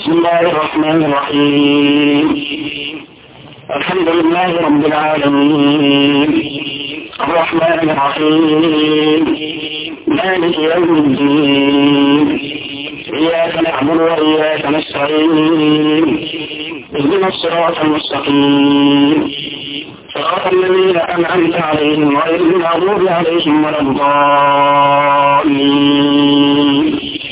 بسم الله الرحمن الرحيم. الحمد لله رب العالمين، الرحمن الرحيم، مالك يوم الدين، إياك نعبد وإياك نستعين، اهدنا الصراط المستقيم، صراط الذين أنعمت عليهم غير المغضوب عليهم ولا الضالين.